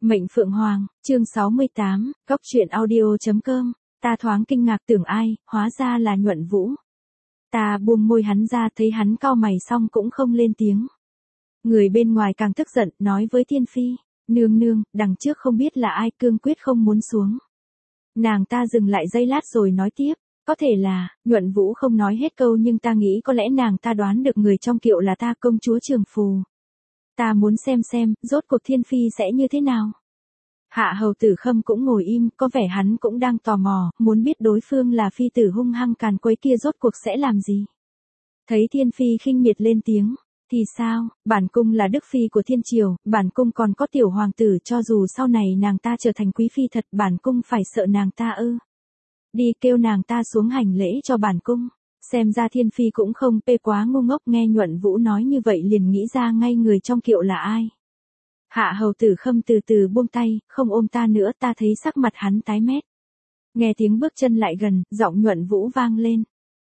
Mệnh Phượng Hoàng, chương 68, Góc truyện audio.com, ta thoáng kinh ngạc tưởng ai, hóa ra là Nhuận Vũ. Ta buông môi hắn ra thấy hắn cau mày xong cũng không lên tiếng. Người bên ngoài càng tức giận, nói với Thiên Phi, nương nương, đằng trước không biết là ai cương quyết không muốn xuống. Nàng ta dừng lại giây lát rồi nói tiếp, có thể là, Nhuận Vũ không nói hết câu nhưng ta nghĩ có lẽ nàng ta đoán được người trong kiệu là ta công chúa Trường Phù. Ta muốn xem, rốt cuộc Thiên Phi sẽ như thế nào. Hạ hầu Tử Khâm cũng ngồi im, có vẻ hắn cũng đang tò mò, muốn biết đối phương là phi tử hung hăng càn quấy kia rốt cuộc sẽ làm gì. Thấy Thiên Phi khinh miệt lên tiếng, thì sao, bản cung là đức phi của thiên triều, bản cung còn có tiểu hoàng tử, cho dù sau này nàng ta trở thành quý phi thật, bản cung phải sợ nàng ta ư. Đi kêu nàng ta xuống hành lễ cho bản cung. Xem ra Thiên Phi cũng không quá ngu ngốc, nghe Nhuận Vũ nói như vậy liền nghĩ ra ngay người trong kiệu là ai. Hạ hầu Tử Khâm từ từ buông tay, không ôm ta nữa, ta thấy sắc mặt hắn tái mét. Nghe tiếng bước chân lại gần, giọng Nhuận Vũ vang lên.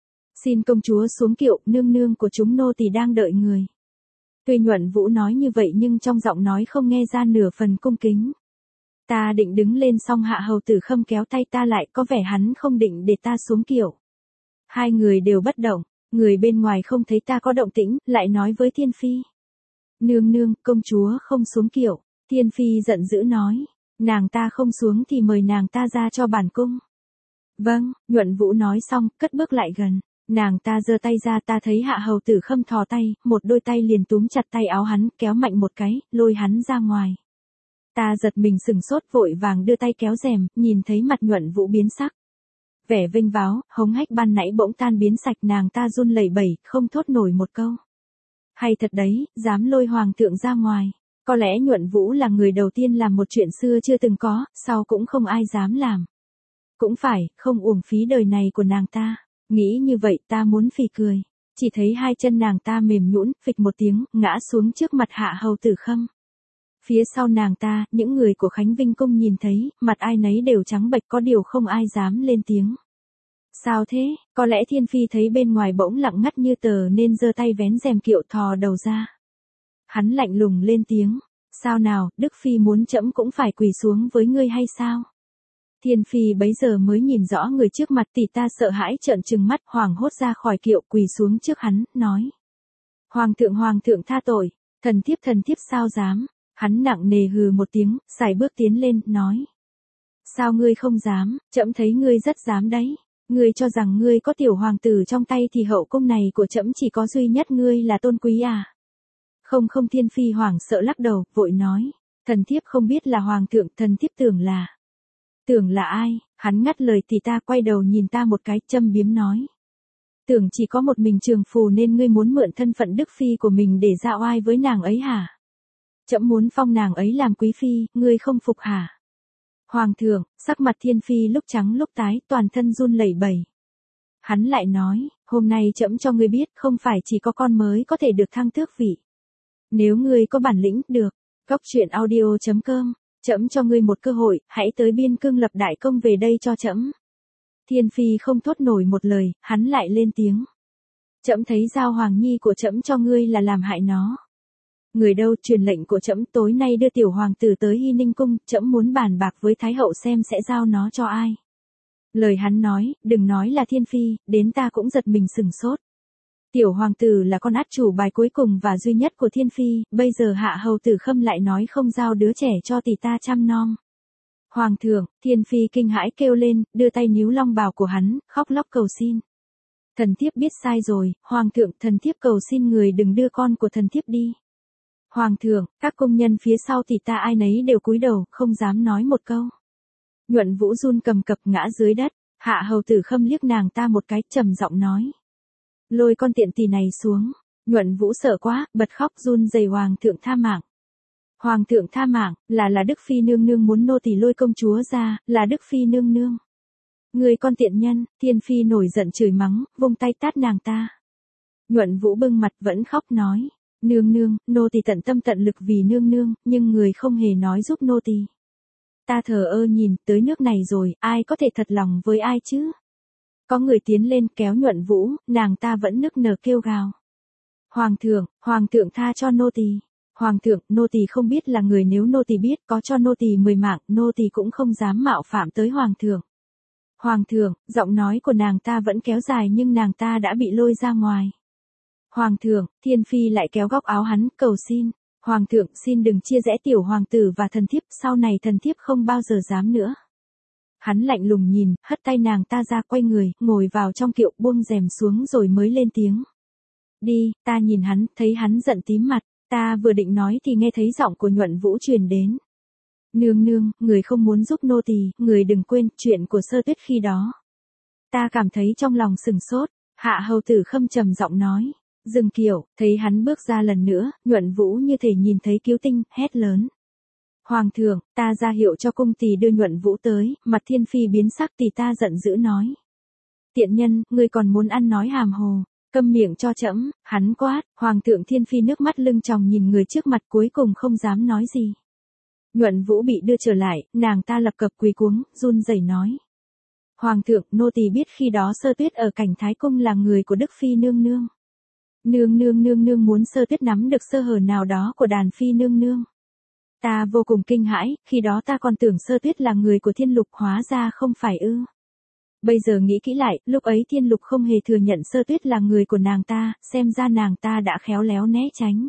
Xin công chúa xuống kiệu, nương nương của chúng nô tỳ đang đợi người. Tuy Nhuận Vũ nói như vậy nhưng trong giọng nói không nghe ra nửa phần cung kính. Ta định đứng lên xong Hạ hầu Tử Khâm kéo tay ta lại, có vẻ hắn không định để ta xuống kiệu. Hai người đều bất động, người bên ngoài không thấy ta có động tĩnh, lại nói với Thiên Phi. Nương nương, công chúa không xuống kiệu. Thiên Phi giận dữ nói, nàng ta không xuống thì mời nàng ta ra cho bản cung. Vâng, Nhuận Vũ nói xong, cất bước lại gần. Nàng ta giơ tay ra, ta thấy Hạ hầu Tử Khâm thò tay, một đôi tay liền túm chặt tay áo hắn, kéo mạnh một cái, lôi hắn ra ngoài. Ta giật mình sừng sốt, vội vàng đưa tay kéo rèm, nhìn thấy mặt Nhuận Vũ biến sắc. Vẻ vênh váo, hống hách ban nãy bỗng tan biến sạch, nàng ta run lẩy bẩy, không thốt nổi một câu. Hay thật đấy, dám lôi hoàng thượng ra ngoài. Có lẽ Nhuận Vũ là người đầu tiên làm một chuyện xưa chưa từng có, sau cũng không ai dám làm. Cũng phải, không uổng phí đời này của nàng ta. Nghĩ như vậy ta muốn phì cười. Chỉ thấy hai chân nàng ta mềm nhũn, phịch một tiếng, ngã xuống trước mặt Hạ hầu Tử Khâm. Phía sau nàng ta, những người của Khánh Vinh Cung nhìn thấy, mặt ai nấy đều trắng bệch, có điều không ai dám lên tiếng. Sao thế, có lẽ Thiên Phi thấy bên ngoài bỗng lặng ngắt như tờ nên giơ tay vén rèm kiệu thò đầu ra. Hắn lạnh lùng lên tiếng, sao nào, Đức Phi muốn trẫm cũng phải quỳ xuống với ngươi hay sao? Thiên Phi bấy giờ mới nhìn rõ người trước mặt, thì ta sợ hãi trợn trừng mắt, hoảng hốt ra khỏi kiệu quỳ xuống trước hắn, nói. Hoàng thượng tha tội, thần thiếp sao dám. Hắn nặng nề hừ một tiếng, sải bước tiến lên, nói. Sao ngươi không dám, trẫm thấy ngươi rất dám đấy. Ngươi cho rằng ngươi có tiểu hoàng tử trong tay thì hậu cung này của trẫm chỉ có duy nhất ngươi là tôn quý à? Không, Thiên Phi hoảng sợ lắc đầu, vội nói. Thần thiếp không biết là hoàng thượng, thần thiếp tưởng là. Tưởng là ai? Hắn ngắt lời thì ta quay đầu nhìn ta một cái, châm biếm nói. Tưởng chỉ có một mình Trường Phù nên ngươi muốn mượn thân phận Đức Phi của mình để ra oai với nàng ấy hả? Trẫm muốn phong nàng ấy làm quý phi, ngươi không phục hả? Hoàng thượng, sắc mặt Thiên Phi lúc trắng lúc tái, toàn thân run lẩy bẩy. Hắn lại nói, hôm nay trẫm cho ngươi biết, không phải chỉ có con mới có thể được thăng tước vị. Nếu ngươi có bản lĩnh, được. Góc truyện audio.com, trẫm cho ngươi một cơ hội, hãy tới Biên Cương lập đại công về đây cho trẫm. Thiên Phi không thốt nổi một lời, hắn lại lên tiếng. Trẫm thấy giao hoàng nhi của trẫm cho ngươi là làm hại nó. Người đâu, truyền lệnh của trẫm tối nay đưa tiểu hoàng tử tới Hy Ninh cung, trẫm muốn bàn bạc với thái hậu xem sẽ giao nó cho ai. Lời hắn nói, đừng nói là Thiên Phi, đến ta cũng giật mình sừng sốt. Tiểu hoàng tử là con át chủ bài cuối cùng và duy nhất của Thiên Phi, bây giờ Hạ hầu Tử Khâm lại nói không giao đứa trẻ cho tỷ ta chăm nom. Hoàng thượng, Thiên Phi kinh hãi kêu lên, đưa tay níu long bào của hắn, khóc lóc cầu xin. Thần thiếp biết sai rồi, hoàng thượng, thần thiếp cầu xin người đừng đưa con của thần thiếp đi. Hoàng thượng, các công nhân phía sau thì ta ai nấy đều cúi đầu, không dám nói một câu. Nhuận Vũ run cầm cập ngã dưới đất, Hạ hầu Tử Khâm liếc nàng ta một cái, trầm giọng nói. Lôi con tiện tỳ này xuống. Nhuận Vũ sợ quá, bật khóc run rẩy. Hoàng thượng tha mạng. Hoàng thượng tha mạng, là Đức Phi nương nương muốn nô tỳ lôi công chúa ra, là Đức Phi nương nương. Người con tiện nhân, Thiên Phi nổi giận chửi mắng, vung tay tát nàng ta. Nhuận Vũ bưng mặt vẫn khóc nói. Nương nương, nô tỳ tận tâm tận lực vì nương nương, nhưng người không hề nói giúp nô tỳ. Ta thờ ơ nhìn, tới nước này rồi, ai có thể thật lòng với ai chứ? Có người tiến lên kéo Nhuận Vũ, nàng ta vẫn nức nở kêu gào. Hoàng thượng tha cho nô tỳ. Hoàng thượng, nô tỳ không biết là người, nếu nô tỳ biết có cho nô tỳ 10 mạng, nô tỳ cũng không dám mạo phạm tới hoàng thượng. Hoàng thượng, giọng nói của nàng ta vẫn kéo dài nhưng nàng ta đã bị lôi ra ngoài. Hoàng thượng, Thiên Phi lại kéo góc áo hắn, cầu xin. Hoàng thượng, xin đừng chia rẽ tiểu hoàng tử và thần thiếp, sau này thần thiếp không bao giờ dám nữa. Hắn lạnh lùng nhìn, hất tay nàng ta ra, quay người, ngồi vào trong kiệu, buông rèm xuống rồi mới lên tiếng. Đi, ta nhìn hắn, thấy hắn giận tím mặt, ta vừa định nói thì nghe thấy giọng của Nhuận Vũ truyền đến. Nương nương, người không muốn giúp nô tỳ, người đừng quên chuyện của Sơ Tuyết khi đó. Ta cảm thấy trong lòng sừng sốt, Hạ hầu tử Khâm trầm giọng nói. Dừng kiệu, thấy hắn bước ra lần nữa, Nhuận Vũ như thể nhìn thấy cứu tinh, hét lớn. Hoàng thượng, ta ra hiệu cho cung tỳ đưa Nhuận Vũ tới, mặt Thiên Phi biến sắc, tỳ ta giận dữ nói. Tiện nhân, ngươi còn muốn ăn nói hàm hồ, câm miệng cho trẫm, hắn quát. Hoàng thượng Thiên Phi nước mắt lưng tròng nhìn người trước mặt, cuối cùng không dám nói gì. Nhuận Vũ bị đưa trở lại, nàng ta lập cập quỳ cuống, run rẩy nói. Hoàng thượng, nô tỳ biết khi đó Sơ Tuyết ở Cảnh Thái Cung là người của Đức Phi nương nương. Nương nương muốn Sơ Tuyết nắm được sơ hở nào đó của đàn Phi nương nương. Ta vô cùng kinh hãi, khi đó ta còn tưởng Sơ Tuyết là người của Thiên Lục, hóa ra không phải ư. Bây giờ nghĩ kỹ lại, lúc ấy Thiên Lục không hề thừa nhận Sơ Tuyết là người của nàng ta, xem ra nàng ta đã khéo léo né tránh.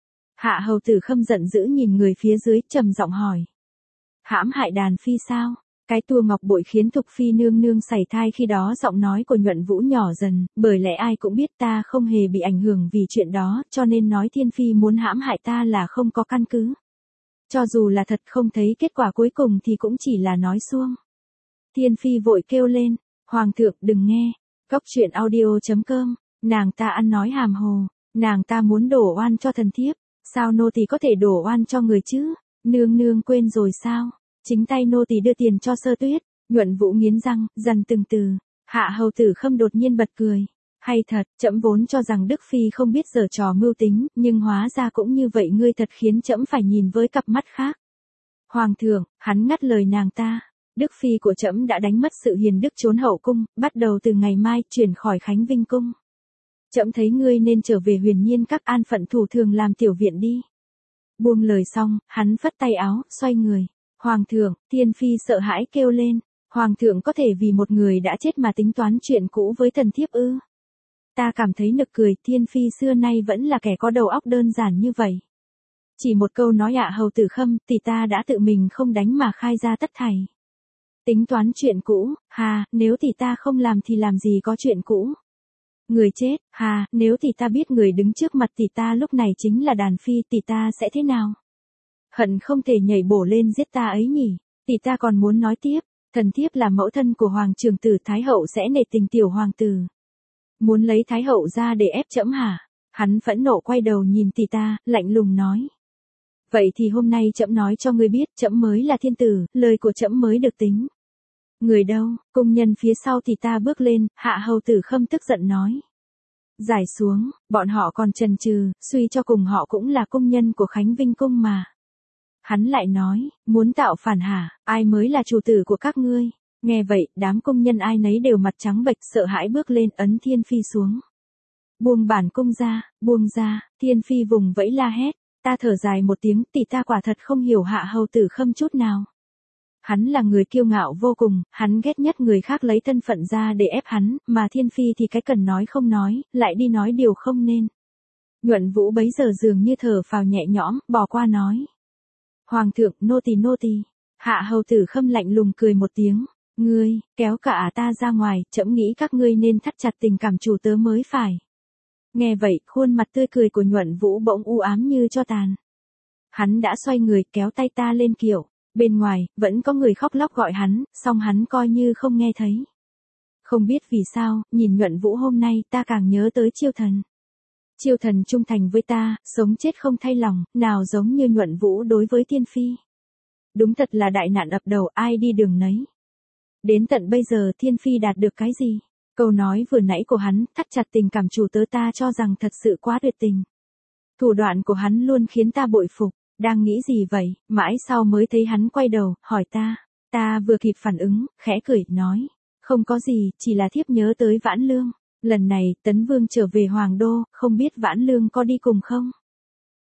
Hạ hầu tử Khâm giận dữ nhìn người phía dưới, trầm giọng hỏi. Hãm hại đàn Phi sao? Cái tua ngọc bội khiến Thục Phi nương nương sảy thai, khi đó giọng nói của Nhuận Vũ nhỏ dần, bởi lẽ ai cũng biết ta không hề bị ảnh hưởng vì chuyện đó, cho nên nói Thiên Phi muốn hãm hại ta là không có căn cứ. Cho dù là thật, không thấy kết quả cuối cùng thì cũng chỉ là nói suông. Thiên Phi vội kêu lên, Hoàng thượng đừng nghe, Cóc truyện audio.com, nàng ta ăn nói hàm hồ, nàng ta muốn đổ oan cho thần thiếp, sao nô tỳ có thể đổ oan cho người chứ, nương nương quên rồi sao? Chính tay nô tỳ đưa tiền cho Sơ Tuyết. Nhuận Vũ nghiến răng, dằn từng từ. Hạ hầu tử Khâm đột nhiên bật cười. Hay thật, trẫm vốn cho rằng Đức Phi không biết giở trò mưu tính, nhưng hóa ra cũng như vậy, ngươi thật khiến trẫm phải nhìn với cặp mắt khác. Hoàng thượng, hắn ngắt lời nàng ta. Đức Phi của trẫm đã đánh mất sự hiền đức trốn hậu cung, bắt đầu từ ngày mai chuyển khỏi Khánh Vinh cung. Trẫm thấy ngươi nên trở về Huyền Nhiên các, an phận thủ thường làm tiểu viện đi. Buông lời xong, hắn phất tay áo, xoay người. Hoàng thượng, Thiên Phi sợ hãi kêu lên. Hoàng thượng có thể vì một người đã chết mà tính toán chuyện cũ với thần thiếp ư? Ta cảm thấy nực cười, Thiên Phi xưa nay vẫn là kẻ có đầu óc đơn giản như vậy. Chỉ một câu nói ạ hầu tử Khâm thì ta đã tự mình không đánh mà khai ra tất thảy. Tính toán chuyện cũ, hà, nếu thì ta không làm thì làm gì có chuyện cũ. Người chết, hà, nếu thì ta biết người đứng trước mặt thì ta lúc này chính là đàn Phi thì ta sẽ thế nào? Hận không thể nhảy bổ lên giết ta ấy nhỉ, thì ta còn muốn nói tiếp, thần thiếp là mẫu thân của hoàng trưởng tử, Thái hậu sẽ nể tình tiểu hoàng tử. Muốn lấy Thái hậu ra để ép trẫm hả? Hắn phẫn nộ quay đầu nhìn tỷ ta, lạnh lùng nói. Vậy thì hôm nay trẫm nói cho ngươi biết, trẫm mới là thiên tử, lời của trẫm mới được tính. Người đâu? Cung nhân phía sau tỷ ta bước lên, Hạ hầu tử Khâm tức giận nói. Giải xuống, bọn họ còn chần chừ, suy cho cùng họ cũng là cung nhân của Khánh Vinh cung mà. Hắn lại nói, muốn tạo phản hả, ai mới là chủ tử của các ngươi? Nghe vậy, đám công nhân ai nấy đều mặt trắng bệch, sợ hãi bước lên, ấn Thiên Phi xuống. Buông bản cung ra, buông ra, Thiên Phi vùng vẫy la hét, ta thở dài một tiếng, tỷ ta quả thật không hiểu Hạ hầu tử Khâm chút nào. Hắn là người kiêu ngạo vô cùng, hắn ghét nhất người khác lấy thân phận ra để ép hắn, mà Thiên Phi thì cái cần nói không nói, lại đi nói điều không nên. Nhuận Vũ bấy giờ dường như thở phào nhẹ nhõm, bỏ qua nói. Hoàng thượng, nô tỳ. Hạ hầu tử Khâm lạnh lùng cười một tiếng. Ngươi, kéo cả ta ra ngoài, trẫm nghĩ các ngươi nên thắt chặt tình cảm chủ tớ mới phải. Nghe vậy, khuôn mặt tươi cười của Nhuận Vũ bỗng u ám như tro tàn. Hắn đã xoay người, kéo tay ta lên kiệu. Bên ngoài, vẫn có người khóc lóc gọi hắn, song hắn coi như không nghe thấy. Không biết vì sao, nhìn Nhuận Vũ hôm nay ta càng nhớ tới Chiêu Thần. Chiêu Thần trung thành với ta, sống chết không thay lòng, nào giống như Nhuận Vũ đối với Thiên Phi. Đúng thật là đại nạn ập đầu, ai đi đường nấy. Đến tận bây giờ Thiên Phi đạt được cái gì? Câu nói vừa nãy của hắn, thắt chặt tình cảm chủ tớ, ta cho rằng thật sự quá tuyệt tình. Thủ đoạn của hắn luôn khiến ta bội phục. Đang nghĩ gì vậy, mãi sau mới thấy hắn quay đầu, hỏi ta. Ta vừa kịp phản ứng, khẽ cười, nói. Không có gì, chỉ là thiếp nhớ tới Vãn Lương. Lần này, Tấn Vương trở về Hoàng Đô, không biết Vãn Lương có đi cùng không?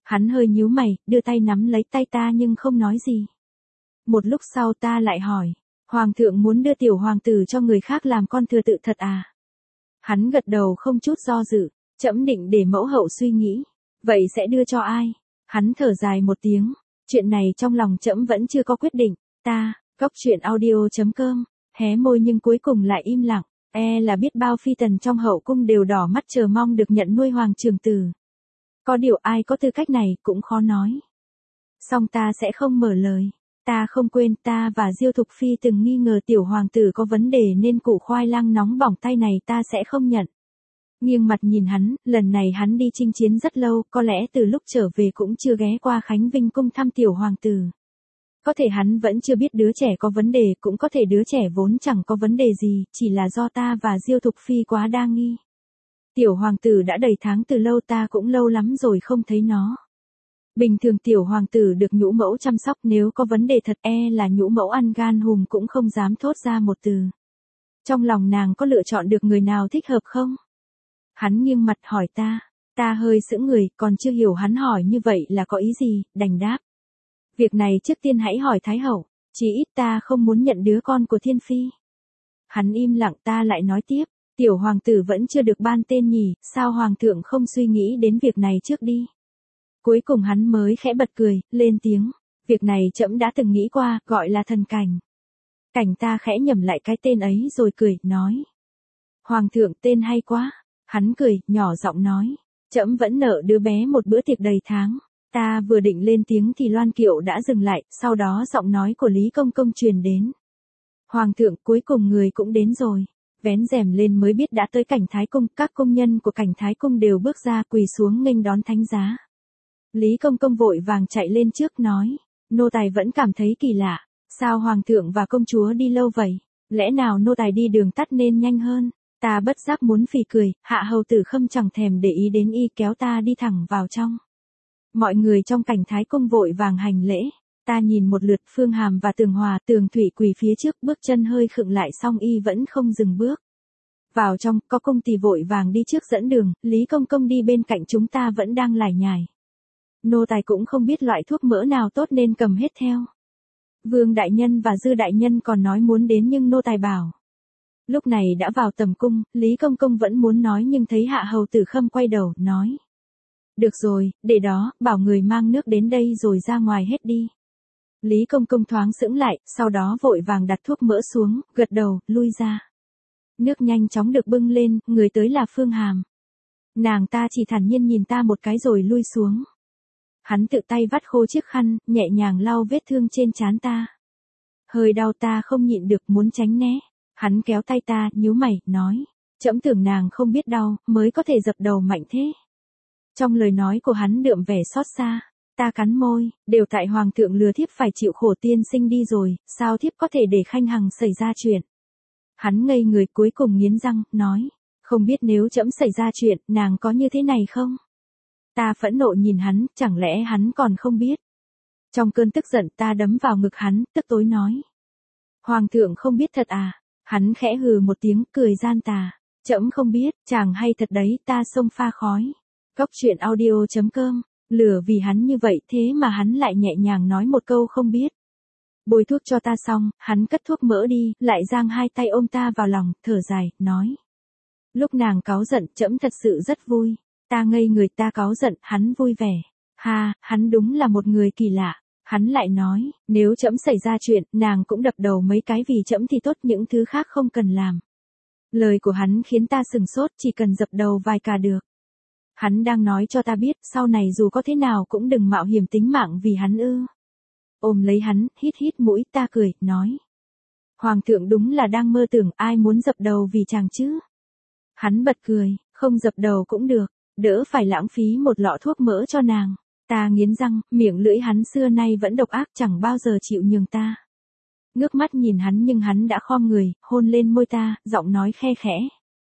Hắn hơi nhíu mày, đưa tay nắm lấy tay ta nhưng không nói gì. Một lúc sau ta lại hỏi, Hoàng thượng muốn đưa tiểu hoàng tử cho người khác làm con thừa tự thật à? Hắn gật đầu không chút do dự, trẫm định để mẫu hậu suy nghĩ. Vậy sẽ đưa cho ai? Hắn thở dài một tiếng, chuyện này trong lòng trẫm vẫn chưa có quyết định. Góc truyện audio.com, hé môi nhưng cuối cùng lại im lặng, là biết bao phi tần trong hậu cung đều đỏ mắt chờ mong được nhận nuôi hoàng trưởng tử. Có điều ai có tư cách này cũng khó nói. Song ta sẽ không mở lời. Ta không quên ta và Diêu Thục Phi từng nghi ngờ tiểu hoàng tử có vấn đề nên củ khoai lang nóng bỏng tay này ta sẽ không nhận. Nghiêng mặt nhìn hắn, lần này hắn đi chinh chiến rất lâu, có lẽ từ lúc trở về cũng chưa ghé qua Khánh Vinh cung thăm tiểu hoàng tử. Có thể hắn vẫn chưa biết đứa trẻ có vấn đề, cũng có thể đứa trẻ vốn chẳng có vấn đề gì, chỉ là do ta và Diêu Thục Phi quá đa nghi. Tiểu hoàng tử đã đầy tháng từ lâu, ta cũng lâu lắm rồi không thấy nó. Bình thường tiểu hoàng tử được nhũ mẫu chăm sóc, nếu có vấn đề thật là nhũ mẫu ăn gan hùm cũng không dám thốt ra một từ. Trong lòng nàng có lựa chọn được người nào thích hợp không? Hắn nghiêng mặt hỏi ta hơi sững người, còn chưa hiểu hắn hỏi như vậy là có ý gì, đành đáp. Việc này trước tiên hãy hỏi Thái hậu, chỉ ít ta không muốn nhận đứa con của Thiên Phi. Hắn im lặng, ta lại nói tiếp, tiểu hoàng tử vẫn chưa được ban tên nhỉ, sao hoàng thượng không suy nghĩ đến việc này trước đi. Cuối cùng hắn mới khẽ bật cười, lên tiếng, việc này trẫm đã từng nghĩ qua, gọi là Thần Cảnh. Cảnh ta khẽ nhẩm lại cái tên ấy rồi cười, nói. Hoàng thượng tên hay quá. Hắn cười, nhỏ giọng nói, trẫm vẫn nợ đứa bé một bữa tiệc đầy tháng. Ta vừa định lên tiếng thì Loan Kiệu đã dừng lại, sau đó giọng nói của Lý Công Công truyền đến. Hoàng thượng, cuối cùng người cũng đến rồi. Vén rèm lên mới biết đã tới Cảnh Thái Cung, các công nhân của Cảnh Thái Cung đều bước ra quỳ xuống nghênh đón thánh giá. Lý Công Công vội vàng chạy lên trước nói, nô tài vẫn cảm thấy kỳ lạ, sao hoàng thượng và công chúa đi lâu vậy, lẽ nào nô tài đi đường tắt nên nhanh hơn. Ta bất giác muốn phì cười, Hạ hầu tử Khâm chẳng thèm để ý đến y, kéo ta đi thẳng vào trong. Mọi người trong Cảnh Thái Cung vội vàng hành lễ, ta nhìn một lượt Phương Hàm và Tường Hòa, Tường Thủy quỳ phía trước, bước chân hơi khựng lại song y vẫn không dừng bước. Vào trong, có công tỳ vội vàng đi trước dẫn đường, Lý Công Công đi bên cạnh chúng ta vẫn đang lải nhải. Nô tài cũng không biết loại thuốc mỡ nào tốt nên cầm hết theo. Vương đại nhân và Dư đại nhân còn nói muốn đến nhưng nô tài bảo. Lúc này đã vào tầm cung, Lý Công Công vẫn muốn nói nhưng thấy Hạ hầu tử Khâm quay đầu, nói. Được rồi, để đó, bảo người mang nước đến đây rồi ra ngoài hết đi. Lý Công Công thoáng sững lại, sau đó vội vàng đặt thuốc mỡ xuống, gật đầu, lui ra. Nước nhanh chóng được bưng lên, người tới là Phương Hàm. Nàng ta chỉ thản nhiên nhìn ta một cái rồi lui xuống. Hắn tự tay vắt khô chiếc khăn, nhẹ nhàng lau vết thương trên trán ta. Hơi đau ta không nhịn được muốn tránh né. Hắn kéo tay ta, nhíu mày, nói. Trẫm tưởng nàng không biết đau, mới có thể dập đầu mạnh thế. Trong lời nói của hắn đượm vẻ xót xa. Ta cắn môi, đều tại hoàng thượng lừa thiếp phải chịu khổ tiên sinh đi rồi, sao thiếp có thể để khanh hằng xảy ra chuyện. Hắn ngây người cuối cùng nghiến răng, nói. Không biết nếu trẫm xảy ra chuyện, nàng có như thế này không? Ta phẫn nộ nhìn hắn, chẳng lẽ hắn còn không biết. Trong cơn tức giận ta đấm vào ngực hắn, tức tối nói. Hoàng thượng không biết thật à? Hắn khẽ hừ một tiếng, cười gian tà. Trẫm không biết, chàng hay thật đấy, ta xông pha khói. Góc truyện audio.com, lừa vì hắn như vậy thế mà hắn lại nhẹ nhàng nói một câu không biết. Bôi thuốc cho ta xong, hắn cất thuốc mỡ đi, lại giang hai tay ôm ta vào lòng, thở dài, nói. Lúc nàng cáu giận, trẫm thật sự rất vui. Ta ngây người, ta cáu giận, hắn vui vẻ. Hắn đúng là một người kỳ lạ. Hắn lại nói, nếu trẫm xảy ra chuyện, nàng cũng đập đầu mấy cái vì trẫm thì tốt, những thứ khác không cần làm. Lời của hắn khiến ta sừng sốt, chỉ cần dập đầu vài cả được. Hắn đang nói cho ta biết, sau này dù có thế nào cũng đừng mạo hiểm tính mạng vì hắn ư. Ôm lấy hắn, hít mũi, ta cười, nói. Hoàng thượng đúng là đang mơ tưởng, ai muốn dập đầu vì chàng chứ. Hắn bật cười, không dập đầu cũng được, đỡ phải lãng phí một lọ thuốc mỡ cho nàng. Ta nghiến răng, miệng lưỡi hắn xưa nay vẫn độc ác, chẳng bao giờ chịu nhường ta. Ngước mắt nhìn hắn nhưng hắn đã khom người, hôn lên môi ta, giọng nói khe khẽ.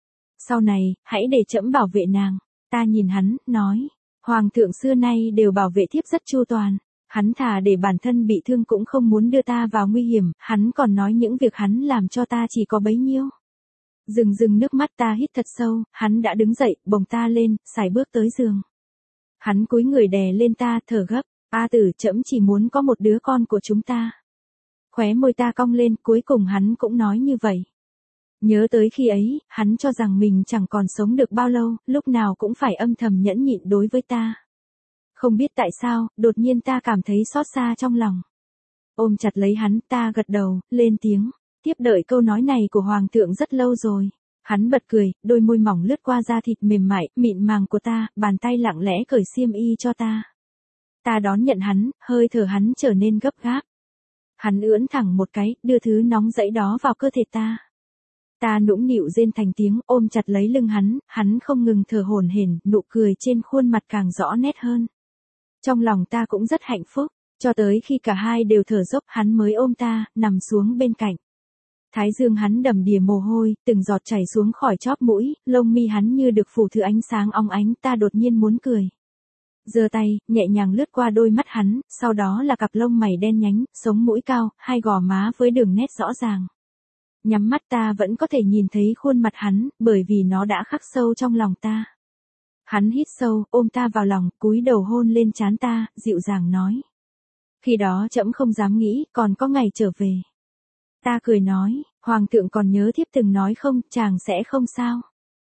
Sau này, hãy để trẫm bảo vệ nàng. Ta nhìn hắn, nói. Hoàng thượng xưa nay đều bảo vệ thiếp rất chu toàn. Hắn thà để bản thân bị thương cũng không muốn đưa ta vào nguy hiểm, hắn còn nói những việc hắn làm cho ta chỉ có bấy nhiêu. Rừng nước mắt ta hít thật sâu, hắn đã đứng dậy, bồng ta lên, sải bước tới giường. Hắn cúi người đè lên ta, thở gấp. A Tử, trẫm chỉ muốn có một đứa con của chúng ta. Khóe môi ta cong lên, cuối cùng hắn cũng nói như vậy. Nhớ tới khi ấy, hắn cho rằng mình chẳng còn sống được bao lâu, lúc nào cũng phải âm thầm nhẫn nhịn đối với ta. Không biết tại sao, đột nhiên ta cảm thấy xót xa trong lòng. Ôm chặt lấy hắn, ta gật đầu, lên tiếng. Tiếp đợi câu nói này của Hoàng thượng rất lâu rồi. Hắn bật cười, đôi môi mỏng lướt qua da thịt mềm mại, mịn màng của ta, bàn tay lặng lẽ cởi xiêm y cho ta. Ta đón nhận hắn, hơi thở hắn trở nên gấp gáp. Hắn ưỡn thẳng một cái, đưa thứ nóng rẫy đó vào cơ thể ta. Ta nũng nịu rên thành tiếng, ôm chặt lấy lưng hắn không ngừng thở hổn hển, nụ cười trên khuôn mặt càng rõ nét hơn. Trong lòng ta cũng rất hạnh phúc, cho tới khi cả hai đều thở dốc, hắn mới ôm ta, nằm xuống bên cạnh. Thái dương hắn đầm đìa mồ hôi, từng giọt chảy xuống khỏi chóp mũi, lông mi hắn như được phủ thứ ánh sáng óng ánh, ta đột nhiên muốn cười. Giơ tay, nhẹ nhàng lướt qua đôi mắt hắn, sau đó là cặp lông mày đen nhánh, sống mũi cao, hai gò má với đường nét rõ ràng. Nhắm mắt ta vẫn có thể nhìn thấy khuôn mặt hắn, bởi vì nó đã khắc sâu trong lòng ta. Hắn hít sâu, ôm ta vào lòng, cúi đầu hôn lên trán ta, dịu dàng nói. Khi đó trẫm không dám nghĩ, còn có ngày trở về. Ta cười nói, Hoàng thượng còn nhớ thiếp từng nói không, chàng sẽ không sao.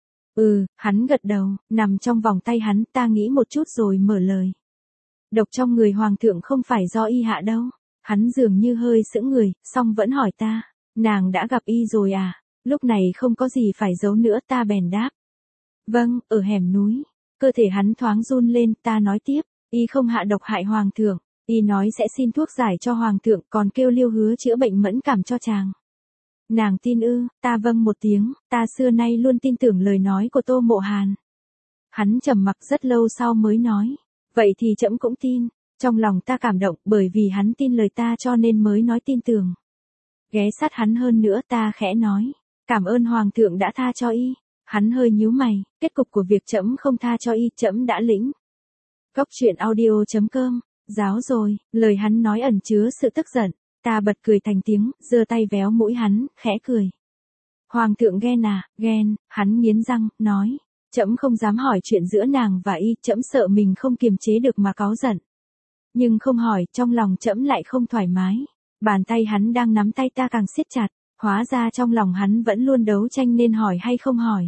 Hắn gật đầu, nằm trong vòng tay hắn, ta nghĩ một chút rồi mở lời. Độc trong người Hoàng thượng không phải do y hạ đâu. Hắn dường như hơi sững người, song vẫn hỏi ta, nàng đã gặp y rồi à? Lúc này không có gì phải giấu nữa, ta bèn đáp. Vâng, ở hẻm núi. Cơ thể hắn thoáng run lên, ta nói tiếp, y không hạ độc hại Hoàng thượng. Y nói sẽ xin thuốc giải cho Hoàng thượng, còn kêu Liêu hứa chữa bệnh mẫn cảm cho chàng. Nàng tin ư? Ta vâng một tiếng, ta xưa nay luôn tin tưởng lời nói của Tô Mộ Hàn. Hắn trầm mặc rất lâu sau mới nói, vậy thì trẫm cũng tin. Trong lòng ta cảm động, bởi vì hắn tin lời ta cho nên mới nói tin tưởng. Ghé sát hắn hơn nữa, ta khẽ nói, cảm ơn Hoàng thượng đã tha cho y. Hắn hơi nhíu mày, kết cục của việc trẫm không tha cho y, trẫm đã lĩnh. Góc truyện audio.com. Giáo rồi, lời hắn nói ẩn chứa sự tức giận. Ta bật cười thành tiếng, giơ tay véo mũi hắn, khẽ cười. Hoàng thượng ghen à? Ghen. Hắn nghiến răng, nói, trẫm không dám hỏi chuyện giữa nàng và y, trẫm sợ mình không kiềm chế được mà cáu giận. Nhưng không hỏi, trong lòng trẫm lại không thoải mái. Bàn tay hắn đang nắm tay ta càng siết chặt, hóa ra trong lòng hắn vẫn luôn đấu tranh nên hỏi hay không hỏi.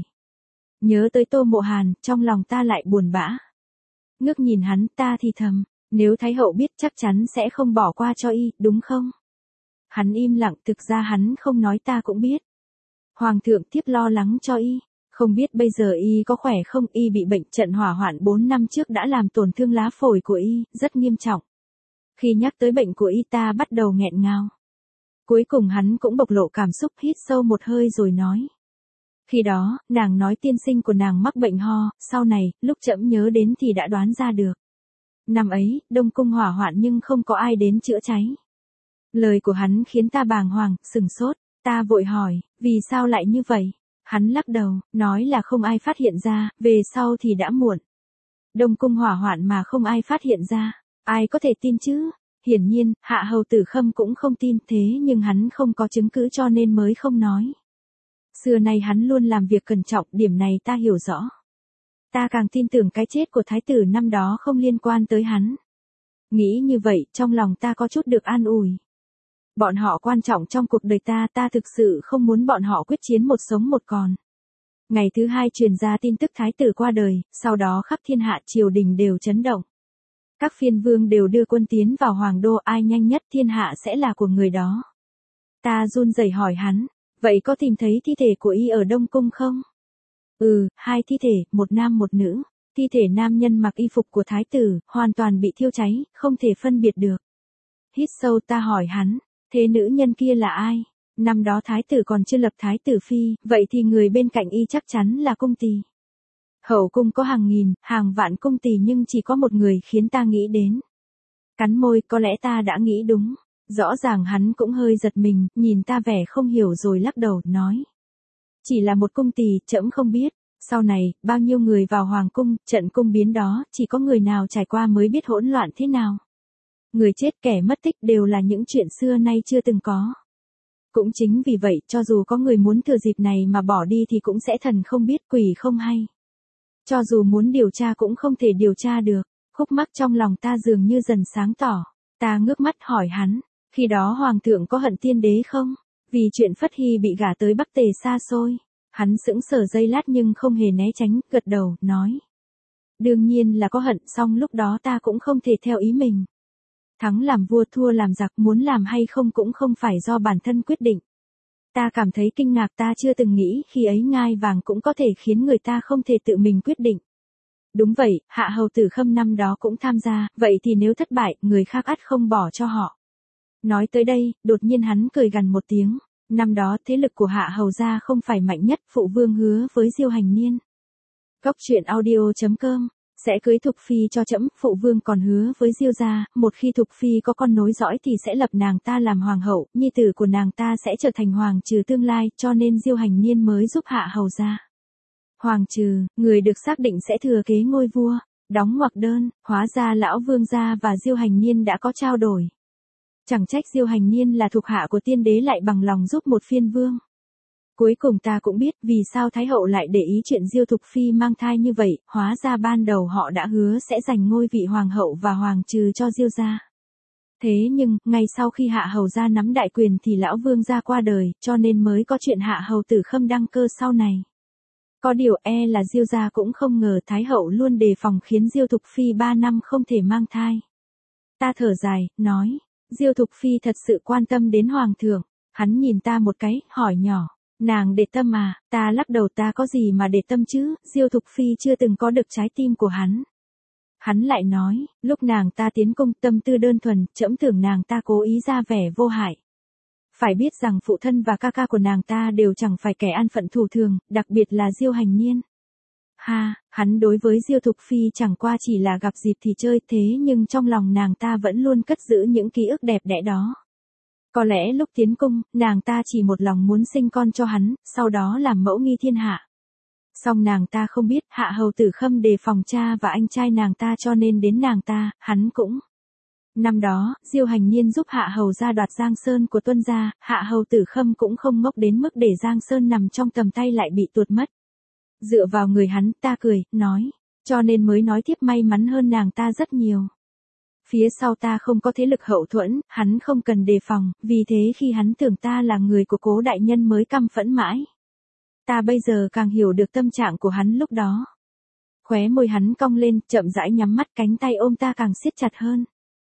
Nhớ tới Tô Mộ Hàn, trong lòng ta lại buồn bã. Ngước nhìn hắn, ta thì thầm, nếu Thái hậu biết chắc chắn sẽ không bỏ qua cho y, đúng không? Hắn im lặng, thực ra hắn không nói ta cũng biết. Hoàng thượng tiếp lo lắng cho y, không biết bây giờ y có khỏe không, y bị bệnh trận hỏa hoạn 4 năm trước đã làm tổn thương lá phổi của y, rất nghiêm trọng. Khi nhắc tới bệnh của y ta bắt đầu nghẹn ngào. Cuối cùng hắn cũng bộc lộ cảm xúc, hít sâu một hơi rồi nói. Khi đó, nàng nói tiên sinh của nàng mắc bệnh ho, sau này, lúc trẫm nhớ đến thì đã đoán ra được. Năm ấy, Đông Cung hỏa hoạn nhưng không có ai đến chữa cháy. Lời của hắn khiến ta bàng hoàng, sừng sốt, ta vội hỏi, vì sao lại như vậy? Hắn lắc đầu, nói là không ai phát hiện ra, về sau thì đã muộn. Đông Cung hỏa hoạn mà không ai phát hiện ra, ai có thể tin chứ? Hiển nhiên, Hạ Hầu Tử Khâm cũng không tin, thế nhưng hắn không có chứng cứ cho nên mới không nói. Xưa nay hắn luôn làm việc cẩn trọng, điểm này ta hiểu rõ. Ta càng tin tưởng cái chết của thái tử năm đó không liên quan tới hắn. Nghĩ như vậy, trong lòng ta có chút được an ủi. Bọn họ quan trọng trong cuộc đời ta, ta thực sự không muốn bọn họ quyết chiến một sống một còn. Ngày thứ hai truyền ra tin tức thái tử qua đời, sau đó khắp thiên hạ triều đình đều chấn động. Các phiên vương đều đưa quân tiến vào hoàng đô, ai nhanh nhất thiên hạ sẽ là của người đó. Ta run rẩy hỏi hắn, vậy có tìm thấy thi thể của y ở Đông Cung không? Hai thi thể, một nam một nữ. Thi thể nam nhân mặc y phục của thái tử, hoàn toàn bị thiêu cháy, không thể phân biệt được. Hít sâu ta hỏi hắn, thế nữ nhân kia là ai? Năm đó thái tử còn chưa lập thái tử phi, vậy thì người bên cạnh y chắc chắn là cung tỳ. Hậu cung có hàng nghìn, hàng vạn cung tỳ nhưng chỉ có một người khiến ta nghĩ đến. Cắn môi, có lẽ ta đã nghĩ đúng. Rõ ràng hắn cũng hơi giật mình, nhìn ta vẻ không hiểu rồi lắc đầu, nói. Chỉ là một cung tỳ, trẫm không biết. Sau này, bao nhiêu người vào hoàng cung, trận cung biến đó, chỉ có người nào trải qua mới biết hỗn loạn thế nào. Người chết kẻ mất tích đều là những chuyện xưa nay chưa từng có. Cũng chính vì vậy, cho dù có người muốn thừa dịp này mà bỏ đi thì cũng sẽ thần không biết quỷ không hay. Cho dù muốn điều tra cũng không thể điều tra được. Khúc mắc trong lòng ta dường như dần sáng tỏ. Ta ngước mắt hỏi hắn, khi đó hoàng thượng có hận tiên đế không? Vì chuyện Phất Hy bị gả tới Bắc Tề xa xôi. Hắn sững sờ giây lát nhưng không hề né tránh, gật đầu, nói. Đương nhiên là có hận, song lúc đó ta cũng không thể theo ý mình. Thắng làm vua thua làm giặc, muốn làm hay không cũng không phải do bản thân quyết định. Ta cảm thấy kinh ngạc, ta chưa từng nghĩ khi ấy ngai vàng cũng có thể khiến người ta không thể tự mình quyết định. Đúng vậy, Hạ Hầu Tử Khâm năm đó cũng tham gia, vậy thì nếu thất bại, người khác ắt không bỏ cho họ. Nói tới đây, đột nhiên hắn cười gằn một tiếng. Năm đó thế lực của Hạ Hầu gia không phải mạnh nhất, phụ vương hứa với Diêu Hành Niên. Góc truyện audio.com sẽ cưới Thục Phi cho trẫm, phụ vương còn hứa với Diêu gia, một khi Thục Phi có con nối dõi thì sẽ lập nàng ta làm hoàng hậu, nhi tử của nàng ta sẽ trở thành hoàng trừ tương lai, cho nên Diêu Hành Niên mới giúp Hạ Hầu gia. Hoàng trừ, người được xác định sẽ thừa kế ngôi vua, đóng ngoặc đơn, hóa ra lão vương gia và Diêu Hành Niên đã có trao đổi. Chẳng trách Diêu Hành Niên là thuộc hạ của tiên đế lại bằng lòng giúp một phiên vương. Cuối cùng ta cũng biết vì sao Thái hậu lại để ý chuyện Diêu Thục Phi mang thai như vậy, hóa ra ban đầu họ đã hứa sẽ giành ngôi vị hoàng hậu và hoàng trừ cho Diêu gia. Thế nhưng, ngay sau khi Hạ Hầu gia nắm đại quyền thì lão vương gia qua đời, cho nên mới có chuyện Hạ Hầu Tử Khâm đăng cơ sau này. Có điều là Diêu gia cũng không ngờ Thái hậu luôn đề phòng khiến Diêu Thục Phi 3 năm không thể mang thai. Ta thở dài, nói, Diêu Thục Phi thật sự quan tâm đến hoàng thượng. Hắn nhìn ta một cái, hỏi nhỏ, nàng để tâm à? Ta lắc đầu, ta có gì mà để tâm chứ, Diêu Thục Phi chưa từng có được trái tim của hắn. Hắn lại nói, lúc nàng ta tiến cung tâm tư đơn thuần, trẫm tưởng nàng ta cố ý ra vẻ vô hại. Phải biết rằng phụ thân và ca ca của nàng ta đều chẳng phải kẻ an phận thủ thường, đặc biệt là Diêu Hành Niên. Hắn đối với Diêu Thục Phi chẳng qua chỉ là gặp dịp thì chơi, thế nhưng trong lòng nàng ta vẫn luôn cất giữ những ký ức đẹp đẽ đó. Có lẽ lúc tiến cung, nàng ta chỉ một lòng muốn sinh con cho hắn, sau đó làm mẫu nghi thiên hạ. Song nàng ta không biết, Hạ Hầu Tử Khâm đề phòng cha và anh trai nàng ta cho nên đến nàng ta, hắn cũng. Năm đó, Diêu Hành Niên giúp Hạ Hầu gia đoạt Giang Sơn của Tuân gia, Hạ Hầu Tử Khâm cũng không ngốc đến mức để Giang Sơn nằm trong tầm tay lại bị tuột mất. Dựa vào người hắn, ta cười, nói, cho nên mới nói tiếp may mắn hơn nàng ta rất nhiều. Phía sau ta không có thế lực hậu thuẫn, hắn không cần đề phòng, vì thế khi hắn tưởng ta là người của Cố đại nhân mới căm phẫn mãi. Ta bây giờ càng hiểu được tâm trạng của hắn lúc đó. Khóe môi hắn cong lên, chậm rãi nhắm mắt, cánh tay ôm ta càng siết chặt hơn.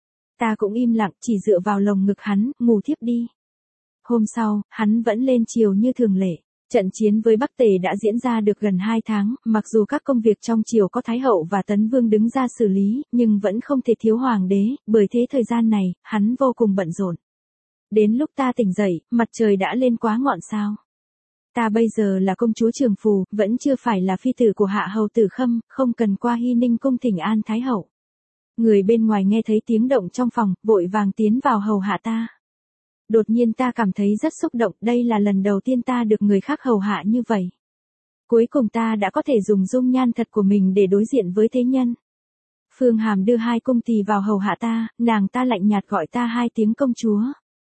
Ta cũng im lặng, chỉ dựa vào lồng ngực hắn, ngủ thiếp đi. Hôm sau, hắn vẫn lên chiều như thường lệ. Trận chiến với Bắc Tề đã diễn ra được gần 2 tháng, mặc dù các công việc trong triều có Thái hậu và Tấn Vương đứng ra xử lý, nhưng vẫn không thể thiếu hoàng đế, bởi thế thời gian này, hắn vô cùng bận rộn. Đến lúc ta tỉnh dậy, mặt trời đã lên quá ngọn sao. Ta bây giờ là công chúa Trường Phù, vẫn chưa phải là phi tử của Hạ Hầu Tử Khâm, không cần qua Hy Ninh cung thỉnh an Thái hậu. Người bên ngoài nghe thấy tiếng động trong phòng, vội vàng tiến vào hầu hạ ta. Đột nhiên ta cảm thấy rất xúc động, đây là lần đầu tiên ta được người khác hầu hạ như vậy. Cuối cùng ta đã có thể dùng dung nhan thật của mình để đối diện với thế nhân. Phương Hàm đưa 2 cung tỳ vào hầu hạ ta, nàng ta lạnh nhạt gọi ta 2 tiếng công chúa.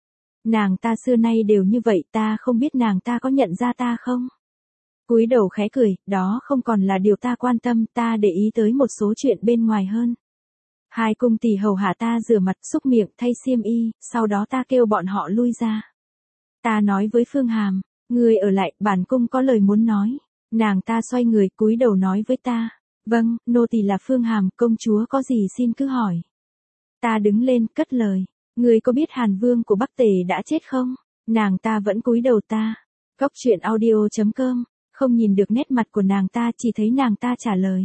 Nàng ta xưa nay đều như vậy, ta không biết nàng ta có nhận ra ta không? Cúi đầu khẽ cười, đó không còn là điều ta quan tâm, ta để ý tới một số chuyện bên ngoài hơn. 2 cung tỳ hầu hạ ta rửa mặt, xúc miệng, thay xiêm y, sau đó ta kêu bọn họ lui ra. Ta nói với Phương Hàm, người ở lại, bản cung có lời muốn nói. Nàng ta xoay người, cúi đầu nói với ta, vâng, nô tỳ là Phương Hàm, công chúa có gì xin cứ hỏi. Ta đứng lên, cất lời, người có biết Hàn Vương của Bắc Tề đã chết không? Nàng ta vẫn cúi đầu ta. Góc truyện audio.com, không nhìn được nét mặt của nàng ta, chỉ thấy nàng ta trả lời.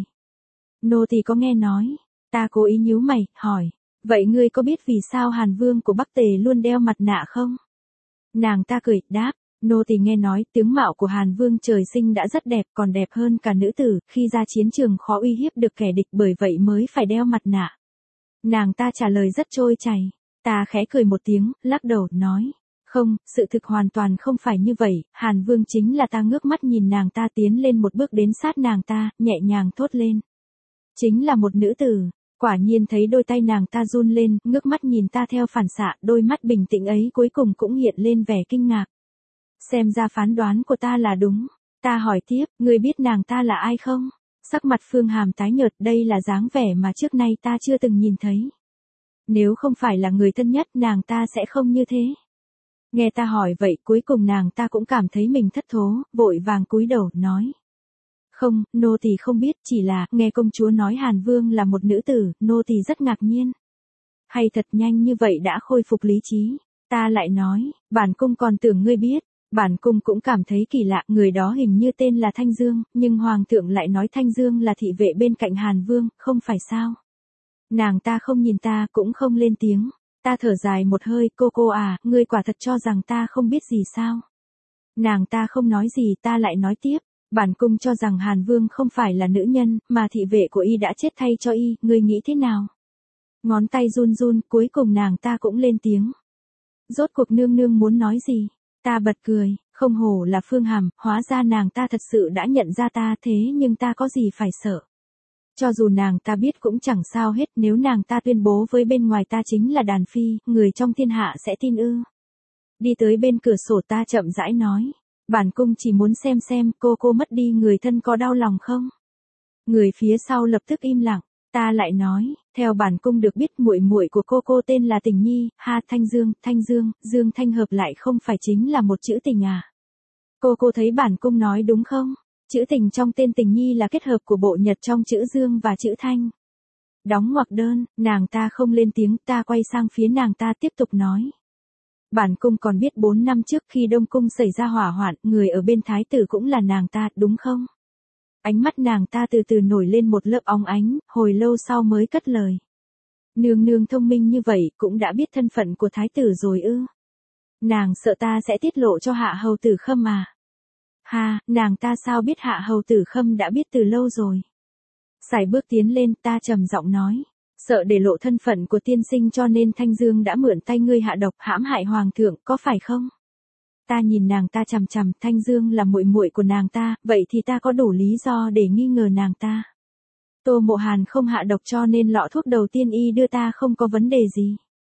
Nô tỳ có nghe nói. Ta cố ý nhíu mày, hỏi, vậy ngươi có biết vì sao Hàn Vương của Bắc Tề luôn đeo mặt nạ không? Nàng ta cười, đáp, nô tỳ nghe nói tướng mạo của Hàn Vương trời sinh đã rất đẹp, còn đẹp hơn cả nữ tử, khi ra chiến trường khó uy hiếp được kẻ địch, bởi vậy mới phải đeo mặt nạ. Nàng ta trả lời rất trôi chảy, ta khẽ cười một tiếng, lắc đầu, nói, không, sự thực hoàn toàn không phải như vậy, Hàn Vương chính là. Ta ngước mắt nhìn nàng ta, tiến lên một bước đến sát nàng ta, nhẹ nhàng thốt lên. Chính là một nữ tử. Quả nhiên thấy đôi tay nàng ta run lên, ngước mắt nhìn ta theo phản xạ, đôi mắt bình tĩnh ấy cuối cùng cũng hiện lên vẻ kinh ngạc. Xem ra phán đoán của ta là đúng. Ta hỏi tiếp, ngươi biết nàng ta là ai không? Sắc mặt Phương Hàm tái nhợt, đây là dáng vẻ mà trước nay ta chưa từng nhìn thấy. Nếu không phải là người thân nhất nàng ta sẽ không như thế. Nghe ta hỏi vậy cuối cùng nàng ta cũng cảm thấy mình thất thố, vội vàng cúi đầu nói. Không, nô tỳ không biết, chỉ là nghe công chúa nói Hàn Vương là một nữ tử, nô tỳ rất ngạc nhiên. Hay thật nhanh như vậy đã khôi phục lý trí. Ta lại nói, bản cung còn tưởng ngươi biết. Bản cung cũng cảm thấy kỳ lạ, người đó hình như tên là Thanh Dương, nhưng Hoàng thượng lại nói Thanh Dương là thị vệ bên cạnh Hàn Vương, không phải sao? Nàng ta không nhìn ta cũng không lên tiếng. Ta thở dài một hơi, cô à, ngươi quả thật cho rằng ta không biết gì sao? Nàng ta không nói gì, ta lại nói tiếp. Bản cung cho rằng Hàn Vương không phải là nữ nhân, mà thị vệ của y đã chết thay cho y, ngươi nghĩ thế nào? Ngón tay run run, cuối cùng nàng ta cũng lên tiếng. Rốt cuộc nương nương muốn nói gì? Ta bật cười, không hổ là Phương Hàm, hóa ra nàng ta thật sự đã nhận ra ta, thế nhưng ta có gì phải sợ. Cho dù nàng ta biết cũng chẳng sao hết, nếu nàng ta tuyên bố với bên ngoài ta chính là đàn phi, người trong thiên hạ sẽ tin ư? Đi tới bên cửa sổ ta chậm rãi nói. Bản cung chỉ muốn xem cô mất đi người thân có đau lòng không? Người phía sau lập tức im lặng, ta lại nói, theo bản cung được biết muội muội của cô tên là Tình Nhi, ha Thanh Dương, Dương Thanh hợp lại không phải chính là một chữ tình à? Cô thấy bản cung nói đúng không? Chữ tình trong tên Tình Nhi là kết hợp của bộ nhật trong chữ Dương và chữ Thanh. Đóng ngoặc đơn, nàng ta không lên tiếng, ta quay sang phía nàng ta tiếp tục nói. Bản cung còn biết 4 năm trước khi Đông Cung xảy ra hỏa hoạn, người ở bên thái tử cũng là nàng ta, đúng không? Ánh mắt nàng ta từ từ nổi lên một lớp óng ánh, hồi lâu sau mới cất lời. Nương nương thông minh như vậy, cũng đã biết thân phận của thái tử rồi ư? Nàng sợ ta sẽ tiết lộ cho Hạ Hầu Tử Khâm à? Ha, nàng ta sao biết Hạ Hầu Tử Khâm đã biết từ lâu rồi? Sải bước tiến lên, ta trầm giọng nói. Sợ để lộ thân phận của tiên sinh cho nên Thanh Dương đã mượn tay ngươi hạ độc hãm hại hoàng thượng, có phải không? Ta nhìn nàng ta chằm chằm, Thanh Dương là muội muội của nàng ta, vậy thì ta có đủ lý do để nghi ngờ nàng ta. Tô Mộ Hàn không hạ độc cho nên lọ thuốc đầu tiên y đưa ta không có vấn đề gì.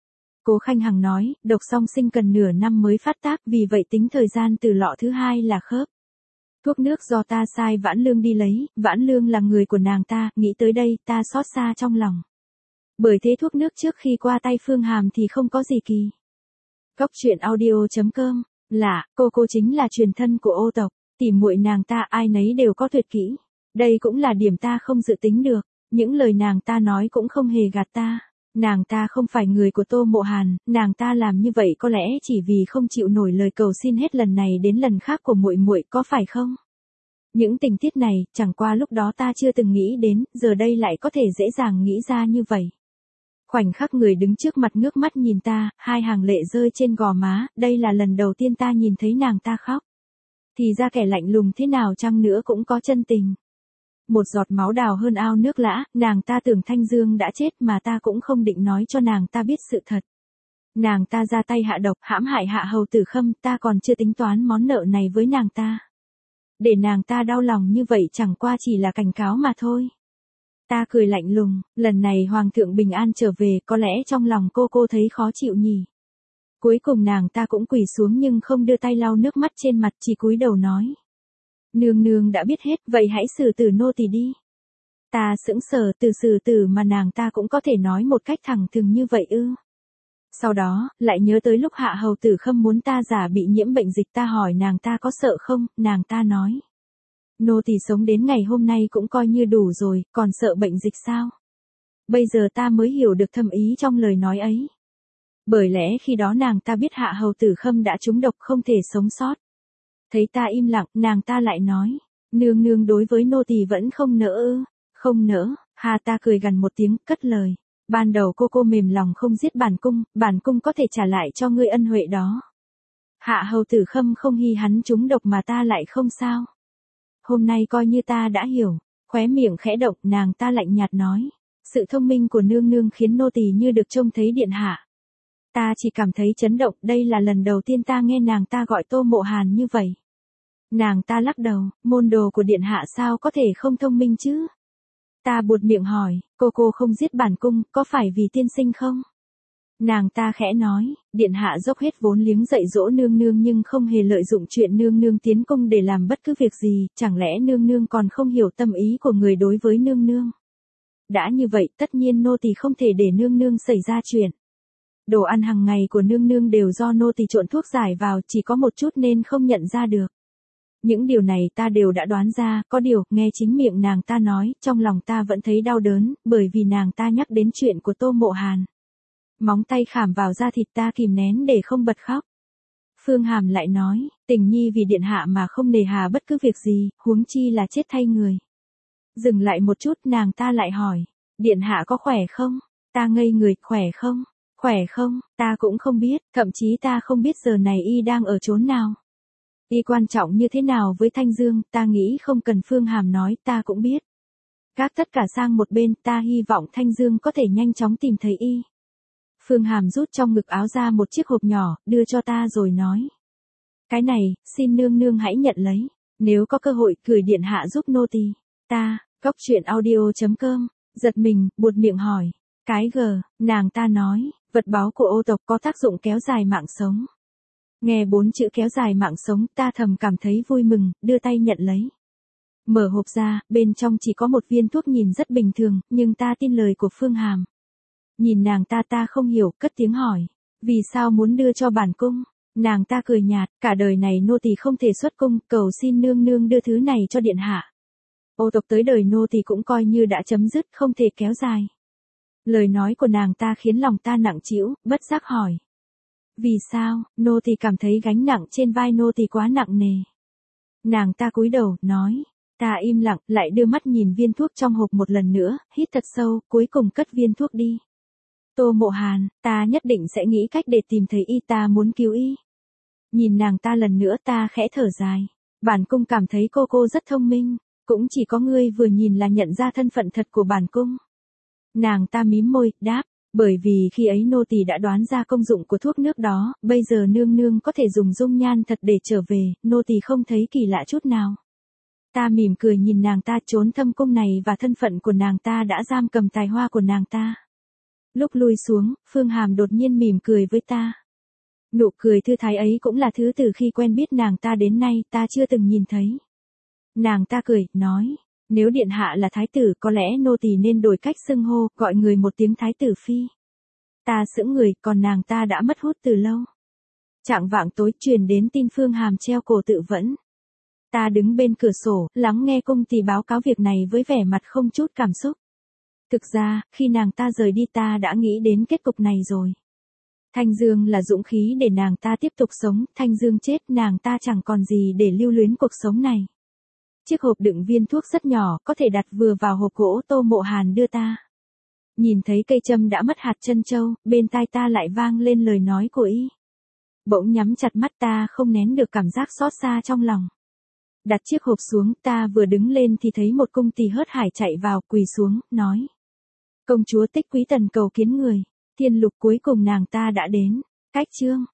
Cố Khanh Hằng nói, độc song sinh cần nửa năm mới phát tác, vì vậy tính thời gian từ lọ thứ 2 là khớp. Thuốc nước do ta sai Vãn Lương đi lấy, Vãn Lương là người của nàng ta, nghĩ tới đây, ta xót xa trong lòng. Bởi thế thuốc nước trước khi qua tay Phương Hàm thì không có gì kỳ. Góc truyện audio.com, lạ, cô chính là truyền thân của ô tộc, tỉ muội nàng ta ai nấy đều có tuyệt kỹ. Đây cũng là điểm ta không dự tính được, những lời nàng ta nói cũng không hề gạt ta. Nàng ta không phải người của Tô Mộ Hàn, nàng ta làm như vậy có lẽ chỉ vì không chịu nổi lời cầu xin hết lần này đến lần khác của muội muội, có phải không? Những tình tiết này, chẳng qua lúc đó ta chưa từng nghĩ đến, giờ đây lại có thể dễ dàng nghĩ ra như vậy. Khoảnh khắc người đứng trước mặt ngước mắt nhìn ta, 2 hàng lệ rơi trên gò má, đây là lần đầu tiên ta nhìn thấy nàng ta khóc. Thì ra kẻ lạnh lùng thế nào chăng nữa cũng có chân tình. Một giọt máu đào hơn ao nước lã, nàng ta tưởng Thanh Dương đã chết mà ta cũng không định nói cho nàng ta biết sự thật. Nàng ta ra tay hạ độc, hãm hại Hạ Hầu Tử Khâm, ta còn chưa tính toán món nợ này với nàng ta. Để nàng ta đau lòng như vậy chẳng qua chỉ là cảnh cáo mà thôi. Ta cười lạnh lùng, lần này Hoàng thượng bình an trở về, có lẽ trong lòng cô thấy khó chịu nhỉ. Cuối cùng nàng ta cũng quỳ xuống nhưng không đưa tay lau nước mắt trên mặt, chỉ cúi đầu nói. Nương nương đã biết hết, vậy hãy xử tử nô tỳ đi. Ta sững sờ, từ xử tử mà nàng ta cũng có thể nói một cách thẳng thừng như vậy ư? Sau đó, lại nhớ tới lúc Hạ Hầu Tử Khâm muốn ta giả bị nhiễm bệnh dịch, ta hỏi nàng ta có sợ không, nàng ta nói. Nô tỳ sống đến ngày hôm nay cũng coi như đủ rồi, còn sợ bệnh dịch sao? Bây giờ ta mới hiểu được thâm ý trong lời nói ấy. Bởi lẽ khi đó nàng ta biết Hạ Hầu Tử Khâm đã trúng độc không thể sống sót. Thấy ta im lặng, nàng ta lại nói, nương nương đối với nô tỳ vẫn không nỡ ư? Không nỡ, hà ta cười gằn một tiếng, cất lời. Ban đầu cô mềm lòng không giết bản cung có thể trả lại cho ngươi ân huệ đó. Hạ Hầu Tử Khâm không hy hắn trúng độc mà ta lại không sao. Hôm nay coi như ta đã hiểu, khóe miệng khẽ động, nàng ta lạnh nhạt nói. Sự thông minh của nương nương khiến nô tỳ như được trông thấy điện hạ. Ta chỉ cảm thấy chấn động, đây là lần đầu tiên ta nghe nàng ta gọi Tô Mộ Hàn như vậy. Nàng ta lắc đầu, môn đồ của điện hạ sao có thể không thông minh chứ? Ta buột miệng hỏi, cô không giết bản cung, có phải vì tiên sinh không? Nàng ta khẽ nói, điện hạ dốc hết vốn liếng dạy dỗ nương nương nhưng không hề lợi dụng chuyện nương nương tiến cung để làm bất cứ việc gì, chẳng lẽ nương nương còn không hiểu tâm ý của người đối với nương nương. Đã như vậy tất nhiên nô tỳ không thể để nương nương xảy ra chuyện. Đồ ăn hàng ngày của nương nương đều do nô tỳ trộn thuốc giải vào, chỉ có một chút nên không nhận ra được. Những điều này ta đều đã đoán ra, có điều, nghe chính miệng nàng ta nói, trong lòng ta vẫn thấy đau đớn, bởi vì nàng ta nhắc đến chuyện của Tô Mộ Hàn. Móng tay khảm vào da thịt ta kìm nén để không bật khóc. Phương Hàm lại nói, tình nhi vì điện hạ mà không nề hà bất cứ việc gì, huống chi là chết thay người. Dừng lại một chút nàng ta lại hỏi, điện hạ có khỏe không? Ta ngây người, khỏe không? Khỏe không? Ta cũng không biết, thậm chí ta không biết giờ này y đang ở chốn nào. Y quan trọng như thế nào với Thanh Dương, ta nghĩ không cần Phương Hàm nói, ta cũng biết. Gác tất cả sang một bên, ta hy vọng Thanh Dương có thể nhanh chóng tìm thấy y. Phương Hàm rút trong ngực áo ra một chiếc hộp nhỏ, đưa cho ta rồi nói. Cái này, xin nương nương hãy nhận lấy, nếu có cơ hội gửi điện hạ giúp nô tỳ. Ta, Cóc Truyện Audio.com, giật mình, buột miệng hỏi. Cái nàng ta nói, vật báu của ô tộc có tác dụng kéo dài mạng sống. Nghe 4 chữ kéo dài mạng sống, ta thầm cảm thấy vui mừng, đưa tay nhận lấy. Mở hộp ra, bên trong chỉ có một viên thuốc nhìn rất bình thường, nhưng ta tin lời của Phương Hàm. Nhìn nàng ta không hiểu, cất tiếng hỏi. Vì sao muốn đưa cho bản cung? Nàng ta cười nhạt, cả đời này nô tỳ không thể xuất cung, cầu xin nương nương đưa thứ này cho điện hạ. Ô tộc tới đời nô tỳ cũng coi như đã chấm dứt, không thể kéo dài. Lời nói của nàng ta khiến lòng ta nặng trĩu, bất giác hỏi. Vì sao, nô tỳ cảm thấy gánh nặng trên vai nô tỳ quá nặng nề. Nàng ta cúi đầu, nói. Ta im lặng, lại đưa mắt nhìn viên thuốc trong hộp một lần nữa, hít thật sâu, cuối cùng cất viên thuốc đi. Tô Mộ Hàn, ta nhất định sẽ nghĩ cách để tìm thấy y, ta muốn cứu y. Nhìn nàng ta lần nữa ta khẽ thở dài. Bản cung cảm thấy cô rất thông minh, cũng chỉ có ngươi vừa nhìn là nhận ra thân phận thật của bản cung. Nàng ta mím môi, đáp, bởi vì khi ấy nô tỳ đã đoán ra công dụng của thuốc nước đó, bây giờ nương nương có thể dùng dung nhan thật để trở về, nô tỳ không thấy kỳ lạ chút nào. Ta mỉm cười nhìn nàng ta, trốn thâm cung này và thân phận của nàng ta đã giam cầm tài hoa của nàng ta. Lúc lui xuống, Phương Hàm đột nhiên mỉm cười với ta. Nụ cười thư thái ấy cũng là thứ từ khi quen biết nàng ta đến nay ta chưa từng nhìn thấy. Nàng ta cười, nói, nếu điện hạ là thái tử có lẽ nô tỳ nên đổi cách xưng hô, gọi người một tiếng thái tử phi. Ta sững người, còn nàng ta đã mất hút từ lâu. Chạng vạng tối truyền đến tin Phương Hàm treo cổ tự vẫn. Ta đứng bên cửa sổ, lắng nghe cung tỳ báo cáo việc này với vẻ mặt không chút cảm xúc. Thực ra, khi nàng ta rời đi ta đã nghĩ đến kết cục này rồi. Thanh Dương là dũng khí để nàng ta tiếp tục sống, Thanh Dương chết nàng ta chẳng còn gì để lưu luyến cuộc sống này. Chiếc hộp đựng viên thuốc rất nhỏ, có thể đặt vừa vào hộp gỗ Tô Mộ Hàn đưa ta. Nhìn thấy cây châm đã mất hạt trân châu, bên tai ta lại vang lên lời nói của y. Bỗng nhắm chặt mắt ta không nén được cảm giác xót xa trong lòng. Đặt chiếc hộp xuống, ta vừa đứng lên thì thấy một cung tỳ hớt hải chạy vào, quỳ xuống, nói. Công chúa Tích Quý Tần cầu kiến người. Thiên lục cuối cùng nàng ta đã đến. Cách chương.